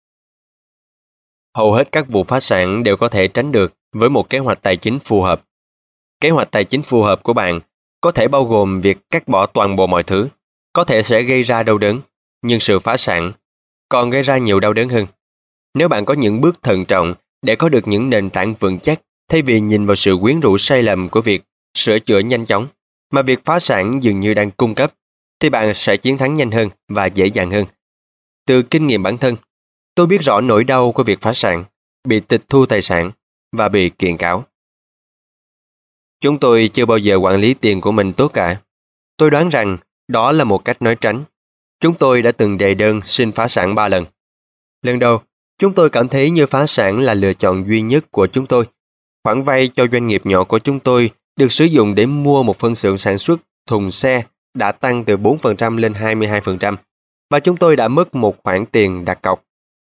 Speaker 1: Hầu hết các vụ phá sản đều có thể tránh được với một kế hoạch tài chính phù hợp. Kế hoạch tài chính phù hợp của bạn có thể bao gồm việc cắt bỏ toàn bộ mọi thứ, có thể sẽ gây ra đau đớn, nhưng sự phá sản còn gây ra nhiều đau đớn hơn. Nếu bạn có những bước thận trọng để có được những nền tảng vững chắc, Thay vì nhìn vào sự quyến rũ sai lầm của việc sửa chữa nhanh chóng, mà việc phá sản dường như đang cung cấp, thì bạn sẽ chiến thắng nhanh hơn và dễ dàng hơn. Từ kinh nghiệm bản thân, tôi biết rõ nỗi đau của việc phá sản, bị tịch thu tài sản và bị kiện cáo. Chúng tôi chưa bao giờ quản lý tiền của mình tốt cả. Tôi đoán rằng đó là một cách nói tránh. Chúng tôi đã từng đệ đơn xin phá sản 3 lần. Lần đầu, chúng tôi cảm thấy như phá sản là lựa chọn duy nhất của chúng tôi. Khoản vay cho doanh nghiệp nhỏ của chúng tôi được sử dụng để mua một phân xưởng sản xuất thùng xe đã tăng từ 4% lên 22%, và chúng tôi đã mất một khoản tiền đặt cọc.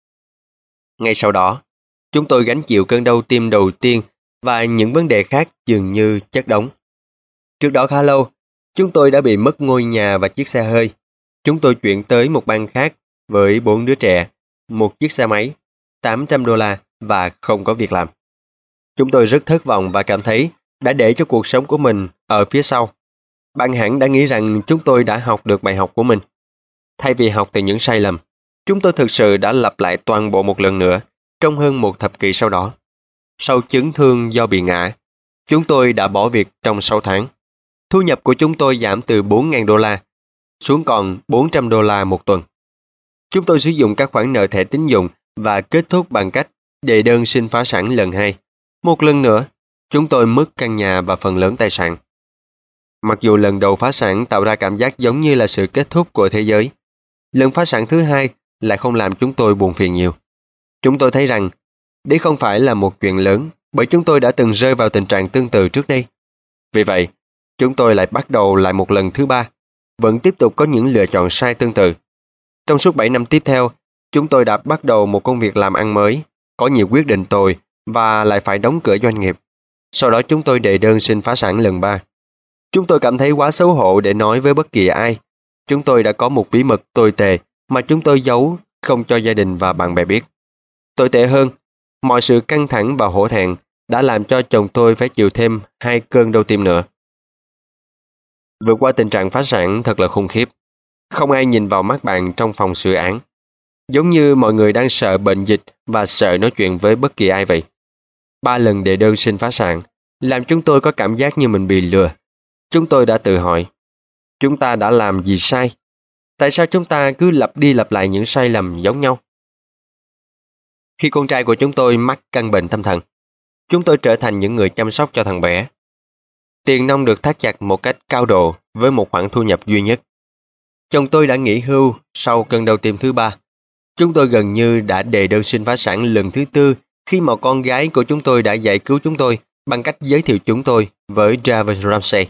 Speaker 1: Ngay sau đó, chúng tôi gánh chịu cơn đau tim đầu tiên và những vấn đề khác dường như chất đống. Trước đó khá lâu, chúng tôi đã bị mất ngôi nhà và chiếc xe hơi. Chúng tôi chuyển tới một bang khác với 4 đứa trẻ, một chiếc xe máy, $800 và không có việc làm. Chúng tôi rất thất vọng và cảm thấy đã để cho cuộc sống của mình ở phía sau. Bạn hẳn đã nghĩ rằng chúng tôi đã học được bài học của mình. Thay vì học từ những sai lầm, chúng tôi thực sự đã lặp lại toàn bộ một lần nữa trong hơn một thập kỷ sau đó. Sau chấn thương do bị ngã, chúng tôi đã bỏ việc trong 6 tháng. Thu nhập của chúng tôi giảm từ $4.000 xuống còn $400 một tuần. Chúng tôi sử dụng các khoản nợ thẻ tín dụng và kết thúc bằng cách đệ đơn xin phá sản lần 2. Một lần nữa, chúng tôi mất căn nhà và phần lớn tài sản. Mặc dù lần đầu phá sản tạo ra cảm giác giống như là sự kết thúc của thế giới, lần phá sản thứ 2 lại không làm chúng tôi buồn phiền nhiều. Chúng tôi thấy rằng đấy không phải là một chuyện lớn, bởi chúng tôi đã từng rơi vào tình trạng tương tự trước đây. Vì vậy, chúng tôi lại bắt đầu lại một lần thứ 3, vẫn tiếp tục có những lựa chọn sai tương tự. Trong suốt 7 năm tiếp theo, chúng tôi đã bắt đầu một công việc làm ăn mới, có nhiều quyết định tồi và lại phải đóng cửa doanh nghiệp. Sau đó chúng tôi đệ đơn xin phá sản lần 3. Chúng tôi cảm thấy quá xấu hổ để nói với bất kỳ ai. Chúng tôi đã có một bí mật tồi tệ mà chúng tôi giấu không cho gia đình và bạn bè biết. Tồi tệ hơn, mọi sự căng thẳng và hổ thẹn đã làm cho chồng tôi phải chịu thêm 2 cơn đau tim nữa. Vượt qua tình trạng phá sản thật là khủng khiếp. Không ai nhìn vào mắt bạn trong phòng xử án. Giống như mọi người đang sợ bệnh dịch và sợ nói chuyện với bất kỳ ai vậy. 3 lần đệ đơn xin phá sản làm chúng tôi có cảm giác như mình bị lừa. Chúng tôi đã tự hỏi, chúng ta đã làm gì sai? Tại sao chúng ta cứ lặp đi lặp lại những sai lầm giống nhau? Khi con trai của chúng tôi mắc căn bệnh tâm thần, chúng tôi trở thành những người chăm sóc cho thằng bé. Tiền nong được thắt chặt một cách cao độ với một khoản thu nhập duy nhất. Chồng tôi đã nghỉ hưu sau cơn đau tim thứ 3. Chúng tôi gần như đã đệ đơn xin phá sản lần thứ 4 khi mà con gái của chúng tôi đã giải cứu chúng tôi bằng cách giới thiệu chúng tôi với Dave Ramsey.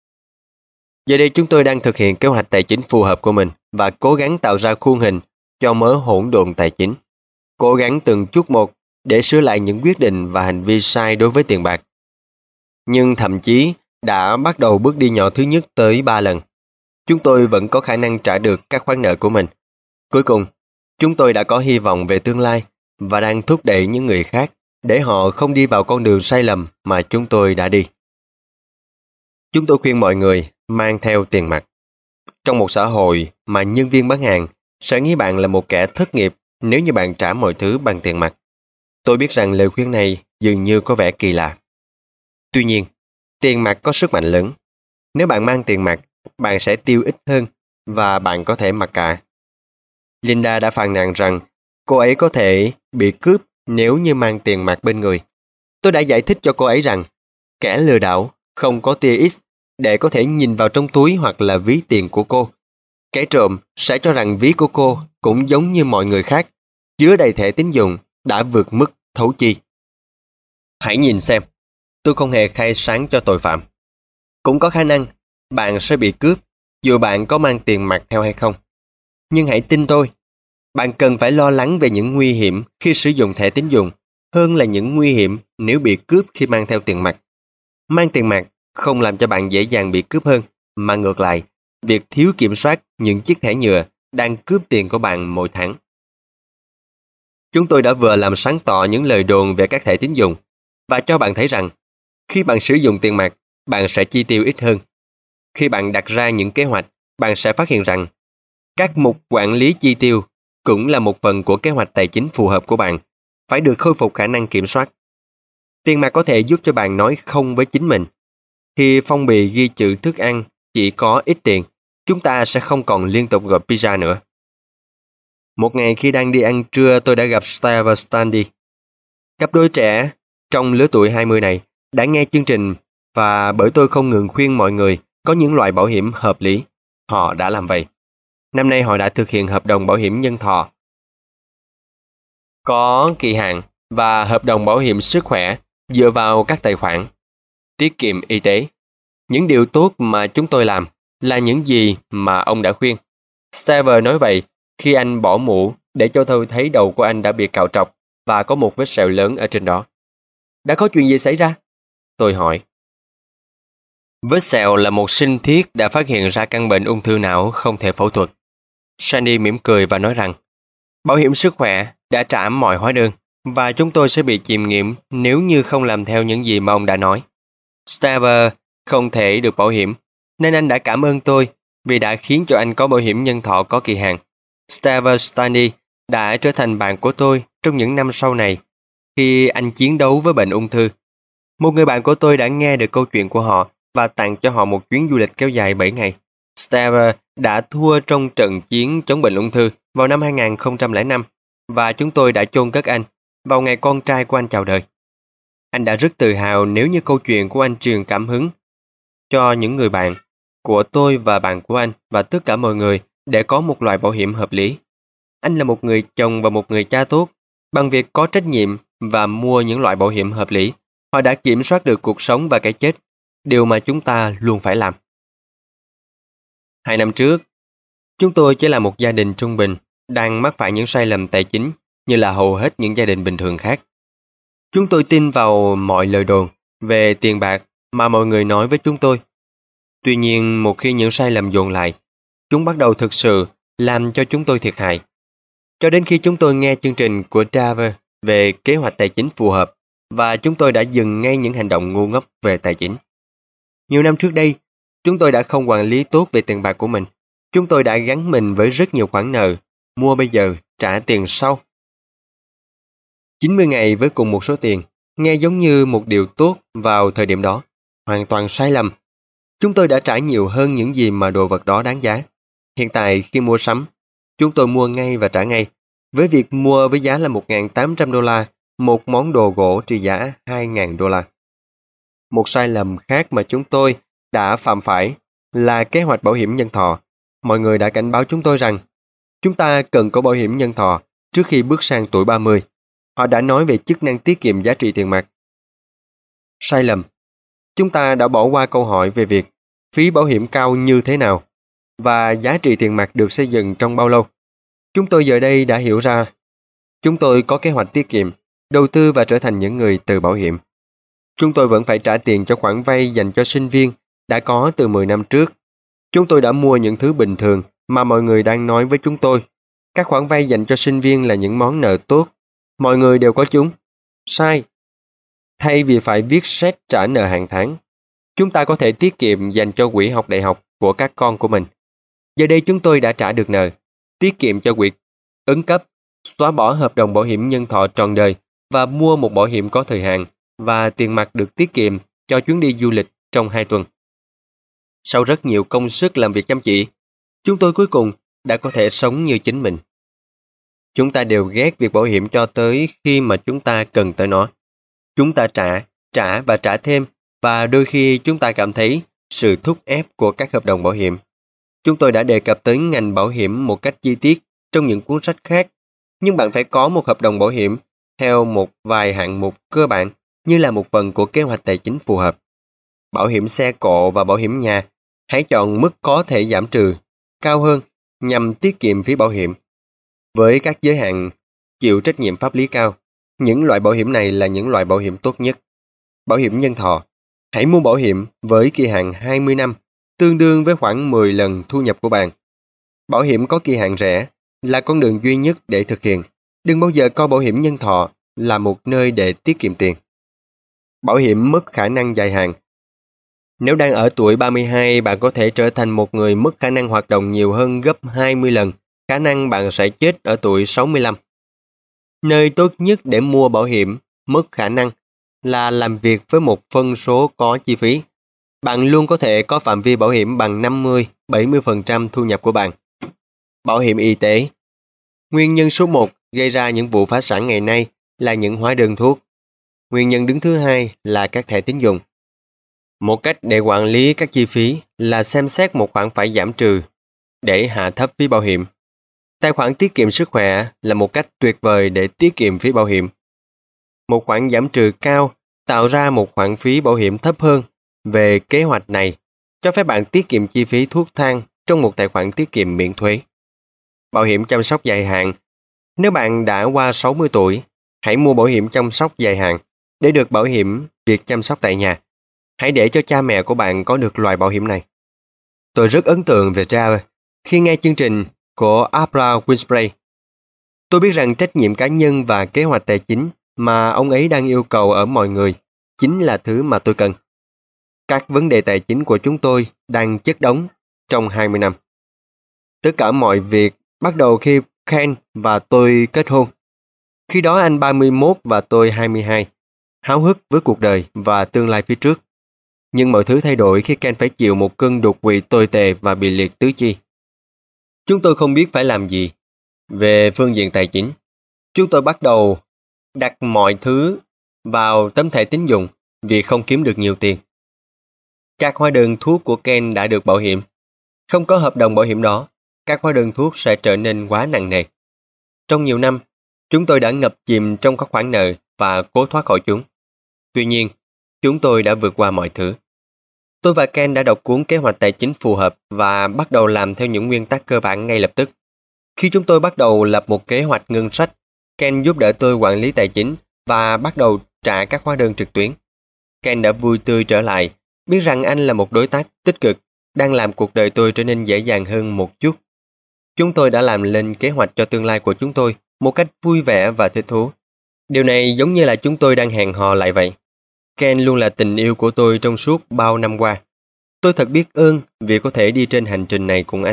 Speaker 1: Giờ đây chúng tôi đang thực hiện kế hoạch tài chính phù hợp của mình và cố gắng tạo ra khuôn hình cho mớ hỗn độn tài chính. Cố gắng từng chút một để sửa lại những quyết định và hành vi sai đối với tiền bạc. Nhưng thậm chí đã bắt đầu bước đi nhỏ thứ nhất tới 3 lần. Chúng tôi vẫn có khả năng trả được các khoản nợ của mình. Cuối cùng, chúng tôi đã có hy vọng về tương lai và đang thúc đẩy những người khác để họ không đi vào con đường sai lầm mà chúng tôi đã đi. Chúng tôi khuyên mọi người mang theo tiền mặt. Trong một xã hội mà nhân viên bán hàng sẽ nghĩ bạn là một kẻ thất nghiệp nếu như bạn trả mọi thứ bằng tiền mặt. Tôi biết rằng lời khuyên này dường như có vẻ kỳ lạ. Tuy nhiên, tiền mặt có sức mạnh lớn. Nếu bạn mang tiền mặt, bạn sẽ tiêu ít hơn và bạn có thể mặc cả. Linda đã phàn nàn rằng cô ấy có thể bị cướp nếu như mang tiền mặt bên người. Tôi đã giải thích cho cô ấy rằng kẻ lừa đảo không có tia X để có thể nhìn vào trong túi hoặc là ví tiền của cô. Kẻ trộm sẽ cho rằng ví của cô cũng giống như mọi người khác, chứa đầy thẻ tín dụng đã vượt mức thấu chi. Hãy nhìn xem, tôi không hề khai sáng cho tội phạm. Cũng có khả năng bạn sẽ bị cướp dù bạn có mang tiền mặt theo hay không. Nhưng hãy tin tôi, bạn cần phải lo lắng về những nguy hiểm khi sử dụng thẻ tín dụng hơn là những nguy hiểm nếu bị cướp khi mang theo tiền mặt. Mang tiền mặt không làm cho bạn dễ dàng bị cướp hơn, mà ngược lại, việc thiếu kiểm soát những chiếc thẻ nhựa đang cướp tiền của bạn mỗi tháng. Chúng tôi đã vừa làm sáng tỏ những lời đồn về các thẻ tín dụng và cho bạn thấy rằng khi bạn sử dụng tiền mặt, bạn sẽ chi tiêu ít hơn. Khi bạn đặt ra những kế hoạch, bạn sẽ phát hiện rằng các mục quản lý chi tiêu cũng là một phần của kế hoạch tài chính phù hợp của bạn, phải được khôi phục khả năng kiểm soát. Tiền mặt có thể giúp cho bạn nói không với chính mình. Khi phong bì ghi chữ thức ăn chỉ có ít tiền, chúng ta sẽ không còn liên tục gọi pizza nữa. Một ngày khi đang đi ăn trưa, tôi đã gặp Steve và Stanley. Cặp đôi trẻ trong lứa tuổi 20 này đã nghe chương trình và bởi tôi không ngừng khuyên mọi người có những loại bảo hiểm hợp lý, họ đã làm vậy. Năm nay họ đã thực hiện hợp đồng bảo hiểm nhân thọ có kỳ hạn và hợp đồng bảo hiểm sức khỏe dựa vào các tài khoản tiết kiệm y tế. Những điều tốt mà chúng tôi làm là những gì mà ông đã khuyên. Steve nói vậy khi anh bỏ mũ để cho tôi thấy đầu của anh đã bị cạo trọc và có một vết sẹo lớn ở trên đó. Đã có chuyện gì xảy ra? Tôi hỏi. Vết sẹo là một sinh thiết đã phát hiện ra căn bệnh ung thư não không thể phẫu thuật. Sandy mỉm cười và nói rằng, bảo hiểm sức khỏe đã trả mọi hóa đơn và chúng tôi sẽ bị chìm nghiệm nếu như không làm theo những gì mà ông đã nói. Steve không thể được bảo hiểm, nên anh đã cảm ơn tôi vì đã khiến cho anh có bảo hiểm nhân thọ có kỳ hạn. Steve Stanley đã trở thành bạn của tôi trong những năm sau này khi anh chiến đấu với bệnh ung thư. Một người bạn của tôi đã nghe được câu chuyện của họ và tặng cho họ một chuyến du lịch kéo dài 7 ngày. Steve đã thua trong trận chiến chống bệnh ung thư vào năm 2005 và chúng tôi đã chôn cất anh vào ngày con trai của anh chào đời. Anh đã rất tự hào nếu như câu chuyện của anh truyền cảm hứng cho những người bạn của tôi và bạn của anh và tất cả mọi người để có một loại bảo hiểm hợp lý. Anh là một người chồng và một người cha tốt. Bằng việc có trách nhiệm và mua những loại bảo hiểm hợp lý, họ đã kiểm soát được cuộc sống và cái chết, điều mà chúng ta luôn phải làm. 2 năm trước, chúng tôi chỉ là một gia đình trung bình, đang mắc phải những sai lầm tài chính như là hầu hết những gia đình bình thường khác. Chúng tôi tin vào mọi lời đồn về tiền bạc mà mọi người nói với chúng tôi. Tuy nhiên, một khi những sai lầm dồn lại, chúng bắt đầu thực sự làm cho chúng tôi thiệt hại. Cho đến khi chúng tôi nghe chương trình của Trevor về kế hoạch tài chính phù hợp và chúng tôi đã dừng ngay những hành động ngu ngốc về tài chính. Nhiều năm trước đây, chúng tôi đã không quản lý tốt về tiền bạc của mình. Chúng tôi đã gắn mình với rất nhiều khoản nợ, mua bây giờ, trả tiền sau. 90 ngày với cùng một số tiền, nghe giống như một điều tốt vào thời điểm đó. Hoàn toàn sai lầm. Chúng tôi đã trả nhiều hơn những gì mà đồ vật đó đáng giá. Hiện tại khi mua sắm, chúng tôi mua ngay và trả ngay. Với việc mua với giá là $1.800, một món đồ gỗ trị giá $2.000. Một sai lầm khác mà chúng tôi đã phạm phải là kế hoạch bảo hiểm nhân thọ. Mọi người đã cảnh báo chúng tôi rằng chúng ta cần có bảo hiểm nhân thọ trước khi bước sang tuổi 30. Họ đã nói về chức năng tiết kiệm giá trị tiền mặt. Sai lầm. Chúng ta đã bỏ qua câu hỏi về việc phí bảo hiểm cao như thế nào và giá trị tiền mặt được xây dựng trong bao lâu. Chúng tôi giờ đây đã hiểu ra. Chúng tôi có kế hoạch tiết kiệm, đầu tư và trở thành những người từ bảo hiểm. Chúng tôi vẫn phải trả tiền cho khoản vay dành cho sinh viên đã có từ 10 năm trước. Chúng tôi đã mua những thứ bình thường mà mọi người đang nói với chúng tôi. Các khoản vay dành cho sinh viên là những món nợ tốt. Mọi người đều có chúng. Sai. Thay vì phải viết séc trả nợ hàng tháng, chúng ta có thể tiết kiệm dành cho quỹ học đại học của các con của mình. Giờ đây chúng tôi đã trả được nợ, tiết kiệm cho quỹ ứng cấp, xóa bỏ hợp đồng bảo hiểm nhân thọ trọn đời và mua một bảo hiểm có thời hạn và tiền mặt được tiết kiệm cho chuyến đi du lịch trong 2 tuần. Sau rất nhiều công sức làm việc chăm chỉ, chúng tôi cuối cùng đã có thể sống như chính mình. Chúng ta đều ghét việc bảo hiểm cho tới khi mà chúng ta cần tới nó. Chúng ta trả và trả thêm và đôi khi chúng ta cảm thấy sự thúc ép của các hợp đồng bảo hiểm. Chúng tôi đã đề cập tới ngành bảo hiểm một cách chi tiết trong những cuốn sách khác, nhưng bạn phải có một hợp đồng bảo hiểm theo một vài hạng mục cơ bản như là một phần của kế hoạch tài chính phù hợp. Bảo hiểm xe cộ và bảo hiểm nhà, hãy chọn mức có thể giảm trừ cao hơn nhằm tiết kiệm phí bảo hiểm. Với các giới hạn chịu trách nhiệm pháp lý cao, những loại bảo hiểm này là những loại bảo hiểm tốt nhất. Bảo hiểm nhân thọ. Hãy mua bảo hiểm với kỳ hạn 20 năm, tương đương với khoảng 10 lần thu nhập của bạn. Bảo hiểm có kỳ hạn rẻ là con đường duy nhất để thực hiện. Đừng bao giờ coi bảo hiểm nhân thọ là một nơi để tiết kiệm tiền. Bảo hiểm mất khả năng dài hạn. Nếu đang ở tuổi 32, bạn có thể trở thành một người mất khả năng hoạt động nhiều hơn gấp 20 lần khả năng bạn sẽ chết ở tuổi 65. Nơi tốt nhất để mua bảo hiểm mất khả năng là làm việc với một phân số có chi phí. Bạn luôn có thể có phạm vi bảo hiểm bằng 50-70% thu nhập của bạn. Bảo hiểm y tế. Nguyên nhân số 1 gây ra những vụ phá sản ngày nay là những hóa đơn thuốc. Nguyên nhân đứng thứ hai là các thẻ tín dụng. Một cách để quản lý các chi phí là xem xét một khoản phải giảm trừ để hạ thấp phí bảo hiểm. Tài khoản tiết kiệm sức khỏe là một cách tuyệt vời để tiết kiệm phí bảo hiểm. Một khoản giảm trừ cao tạo ra một khoản phí bảo hiểm thấp hơn. Về kế hoạch này, cho phép bạn tiết kiệm chi phí thuốc thang trong một tài khoản tiết kiệm miễn thuế. Bảo hiểm chăm sóc dài hạn. Nếu bạn đã qua 60 tuổi, hãy mua bảo hiểm chăm sóc dài hạn để được bảo hiểm việc chăm sóc tại nhà. Hãy để cho cha mẹ của bạn có được loại bảo hiểm này. Tôi rất ấn tượng về Java khi nghe chương trình của Oprah Winfrey. Tôi biết rằng trách nhiệm cá nhân và kế hoạch tài chính mà ông ấy đang yêu cầu ở mọi người chính là thứ mà tôi cần. Các vấn đề tài chính của chúng tôi đang chất đống trong 20 năm. Tất cả mọi việc bắt đầu khi Ken và tôi kết hôn. Khi đó anh 31 và tôi 22, háo hức với cuộc đời và tương lai phía trước. Nhưng mọi thứ thay đổi khi Ken phải chịu một cơn đột quỵ tồi tệ và bị liệt tứ chi. Chúng tôi không biết phải làm gì. Về phương diện tài chính, chúng tôi bắt đầu đặt mọi thứ vào tấm thẻ tín dụng vì không kiếm được nhiều tiền. Các hóa đơn thuốc của Ken đã được bảo hiểm. Không có hợp đồng bảo hiểm đó, các hóa đơn thuốc sẽ trở nên quá nặng nề. Trong nhiều năm, chúng tôi đã ngập chìm trong các khoản nợ và cố thoát khỏi chúng. Tuy nhiên, chúng tôi đã vượt qua mọi thứ. Tôi và Ken đã đọc cuốn kế hoạch tài chính phù hợp và bắt đầu làm theo những nguyên tắc cơ bản ngay lập tức. Khi chúng tôi bắt đầu lập một kế hoạch ngân sách, Ken giúp đỡ tôi quản lý tài chính và bắt đầu trả các hóa đơn trực tuyến. Ken đã vui tươi trở lại, biết rằng anh là một đối tác tích cực, đang làm cuộc đời tôi trở nên dễ dàng hơn một chút. Chúng tôi đã làm lên kế hoạch cho tương lai của chúng tôi một cách vui vẻ và thích thú. Điều này giống như là chúng tôi đang hẹn hò lại vậy. Ken luôn là tình yêu của tôi trong suốt bao năm qua. Tôi thật biết ơn vì có thể đi trên hành trình này cùng anh.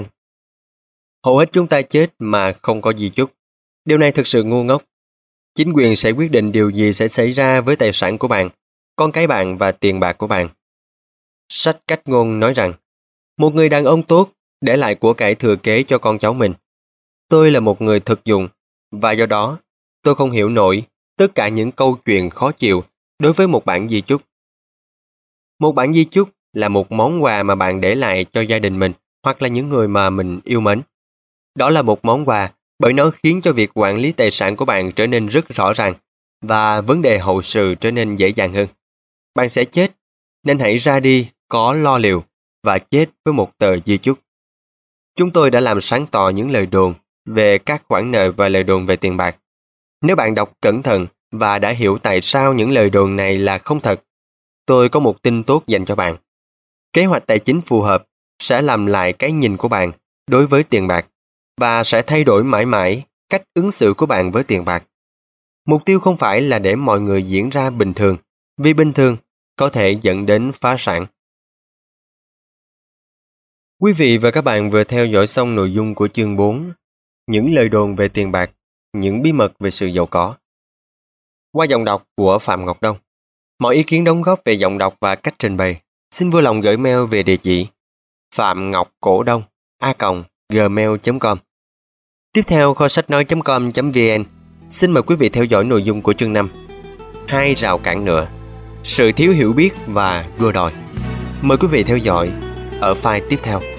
Speaker 1: Hầu hết chúng ta chết mà không có di chúc. Điều này thực sự ngu ngốc. Chính quyền sẽ quyết định điều gì sẽ xảy ra với tài sản của bạn, con cái bạn và tiền bạc của bạn. Sách cách ngôn nói rằng, một người đàn ông tốt để lại của cải thừa kế cho con cháu mình. Tôi là một người thực dụng, và do đó, tôi không hiểu nổi tất cả những câu chuyện khó chịu đối với một bản di chúc. Một bản di chúc là một món quà mà bạn để lại cho gia đình mình hoặc là những người mà mình yêu mến. Đó là một món quà bởi nó khiến cho việc quản lý tài sản của bạn trở nên rất rõ ràng và vấn đề hậu sự trở nên dễ dàng hơn. Bạn sẽ chết, nên hãy ra đi có lo liệu và chết với một tờ di chúc. Chúng tôi đã làm sáng tỏ những lời đồn về các khoản nợ và lời đồn về tiền bạc. Nếu bạn đọc cẩn thận và đã hiểu tại sao những lời đồn này là không thật, tôi có một tin tốt dành cho bạn. Kế hoạch tài chính phù hợp sẽ làm lại cái nhìn của bạn đối với tiền bạc và sẽ thay đổi mãi mãi cách ứng xử của bạn với tiền bạc. Mục tiêu không phải là để mọi người diễn ra bình thường, vì bình thường có thể dẫn đến phá sản. Quý vị và các bạn vừa theo dõi xong nội dung của chương 4, những lời đồn về tiền bạc, những bí mật về sự giàu có. Qua giọng đọc của Phạm Ngọc Đông. Mọi ý kiến đóng góp về giọng đọc và cách trình bày, xin vui lòng gửi mail về địa chỉ phạm.ngọc.cổ đông@gmail.com. Tiếp theo, kho sách nói.com.vn xin mời quý vị theo dõi nội dung của chương 5. 2 rào cản nữa, sự thiếu hiểu biết và đua đòi. Mời quý vị theo dõi ở file tiếp theo.